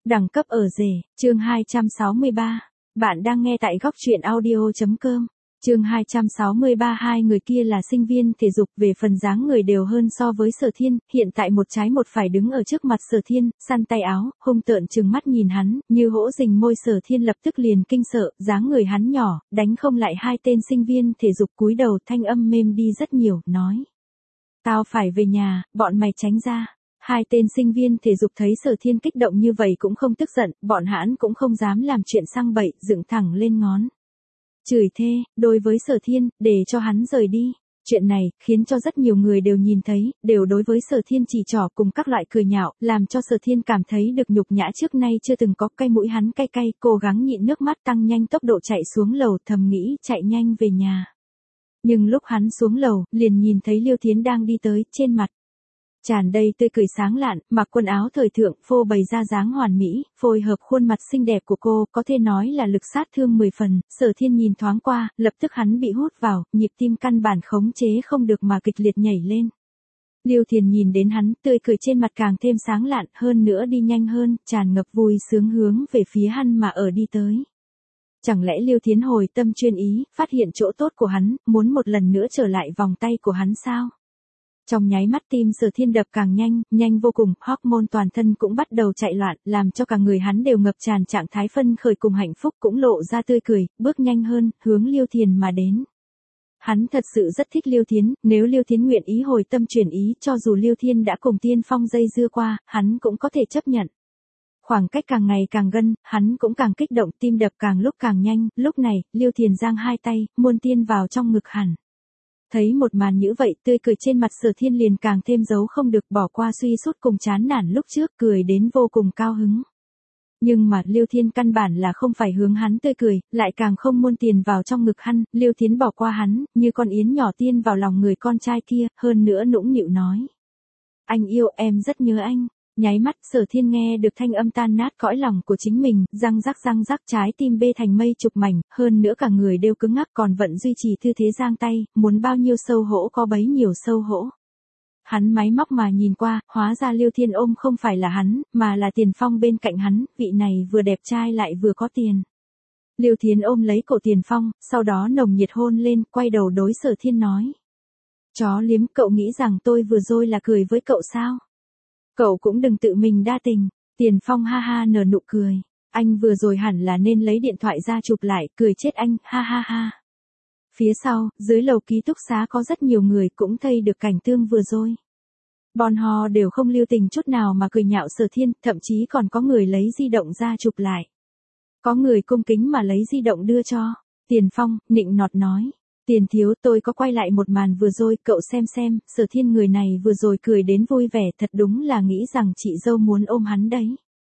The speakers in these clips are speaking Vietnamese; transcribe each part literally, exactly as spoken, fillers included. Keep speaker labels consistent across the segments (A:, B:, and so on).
A: Đẳng cấp ở rể, chương hai trăm sáu mươi ba. Bạn đang nghe tại góc truyện audio.com. Chương hai trăm sáu mươi ba. Hai người kia là sinh viên thể dục, về phần dáng người đều hơn so với Sở Thiên, hiện tại một trái một phải đứng ở trước mặt Sở Thiên, săn tay áo, hung tợn trừng mắt nhìn hắn, như hổ rình môi. Sở Thiên lập tức liền kinh sợ, dáng người hắn nhỏ, đánh không lại hai tên sinh viên thể dục. Cúi đầu, thanh âm mềm đi rất nhiều, nói: "Tao phải về nhà, bọn mày tránh ra." Hai tên sinh viên thể dục thấy Sở Thiên kích động như vậy cũng không tức giận, bọn hãn cũng không dám làm chuyện sang bậy, dựng thẳng lên ngón chửi thê, đối với Sở Thiên, để cho hắn rời đi. Chuyện này, khiến cho rất nhiều người đều nhìn thấy, đều đối với Sở Thiên chỉ trỏ cùng các loại cười nhạo, làm cho Sở Thiên cảm thấy được nhục nhã trước nay chưa từng có. Cay mũi hắn cay cay, cố gắng nhịn nước mắt, tăng nhanh tốc độ chạy xuống lầu, thầm nghĩ chạy nhanh về nhà. Nhưng lúc hắn xuống lầu, liền nhìn thấy Liêu Thiến đang đi tới, trên mặt tràn đầy tươi cười sáng lạn, mặc quần áo thời thượng, phô bày ra dáng hoàn mỹ, phối hợp khuôn mặt xinh đẹp của cô, có thể nói là lực sát thương mười phần. Sở Thiên nhìn thoáng qua, lập tức hắn bị hút vào, nhịp tim căn bản khống chế không được mà kịch liệt nhảy lên. Liêu Thiền nhìn đến hắn, tươi cười trên mặt càng thêm sáng lạn, hơn nữa đi nhanh hơn, tràn ngập vui sướng hướng về phía hắn mà ở đi tới. Chẳng lẽ Liêu Thiến hồi tâm chuyên ý, phát hiện chỗ tốt của hắn, muốn một lần nữa trở lại vòng tay của hắn sao? Trong nháy mắt tim Sở Thiên đập càng nhanh, nhanh vô cùng, hormone toàn thân cũng bắt đầu chạy loạn, làm cho cả người hắn đều ngập tràn trạng thái phân khởi cùng hạnh phúc, cũng lộ ra tươi cười, bước nhanh hơn, hướng Liêu Thiền mà đến. Hắn thật sự rất thích Liêu Thiến, nếu Liêu Thiến nguyện ý hồi tâm chuyển ý, cho dù Liêu Thiên đã cùng Tiên Phong dây dưa qua, hắn cũng có thể chấp nhận. Khoảng cách càng ngày càng gần, hắn cũng càng kích động, tim đập càng lúc càng nhanh. Lúc này, Liêu Thiền giang hai tay, muôn tiên vào trong ngực hẳn. Thấy một màn như vậy, tươi cười trên mặt Sở Thiên liền càng thêm giấu không được, bỏ qua suy sút cùng chán nản lúc trước, cười đến vô cùng cao hứng. Nhưng mà Liêu Thiên căn bản là không phải hướng hắn tươi cười, lại càng không muôn tiền vào trong ngực hắn. Liêu Thiến bỏ qua hắn, như con yến nhỏ tiên vào lòng người con trai kia, hơn nữa nũng nịu nói: "Anh yêu em, rất nhớ anh." Nháy mắt, Sở Thiên nghe được thanh âm tan nát cõi lòng của chính mình, răng rắc răng rắc, trái tim bê thành mây chục mảnh, hơn nữa cả người đều cứng ngắc, còn vẫn duy trì tư thế giang tay, muốn bao nhiêu sâu hỗ có bấy nhiêu sâu hỗ. Hắn máy móc mà nhìn qua, hóa ra Liêu Thiên ôm không phải là hắn, mà là Tiền Phong bên cạnh hắn, vị này vừa đẹp trai lại vừa có tiền. Liêu Thiến ôm lấy cổ Tiền Phong, sau đó nồng nhiệt hôn lên, quay đầu đối Sở Thiên nói: "Chó liếm, cậu nghĩ rằng tôi vừa rồi là cười với cậu sao? Cậu cũng đừng tự mình đa tình." Tiền Phong ha ha nở nụ cười: "Anh vừa rồi hẳn là nên lấy điện thoại ra chụp lại, cười chết anh, ha ha ha." Phía sau, dưới lầu ký túc xá có rất nhiều người cũng thấy được cảnh tương vừa rồi. Bọn họ đều không lưu tình chút nào mà cười nhạo Sở Thiên, thậm chí còn có người lấy di động ra chụp lại. Có người cung kính mà lấy di động đưa cho Tiền Phong, nịnh nọt nói: "Tiền thiếu, tôi có quay lại một màn vừa rồi, cậu xem xem." Sở Thiên người này vừa rồi cười đến vui vẻ, thật đúng là nghĩ rằng chị dâu muốn ôm hắn đấy.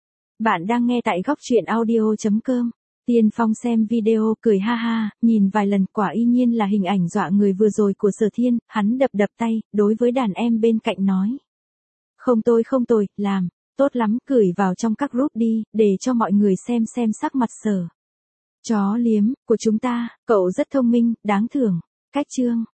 A: Bạn đang nghe tại góc truyện audio.com. Tiền Phong xem video, cười ha ha, nhìn vài lần, quả y nhiên là hình ảnh dọa người vừa rồi của Sở Thiên. Hắn đập đập tay, đối với đàn em bên cạnh nói: "Không tôi không tôi, làm tốt lắm, gửi vào trong các group đi, để cho mọi người xem xem sắc mặt Sở chó liếm của chúng ta, cậu rất thông minh, đáng thưởng." Cách chương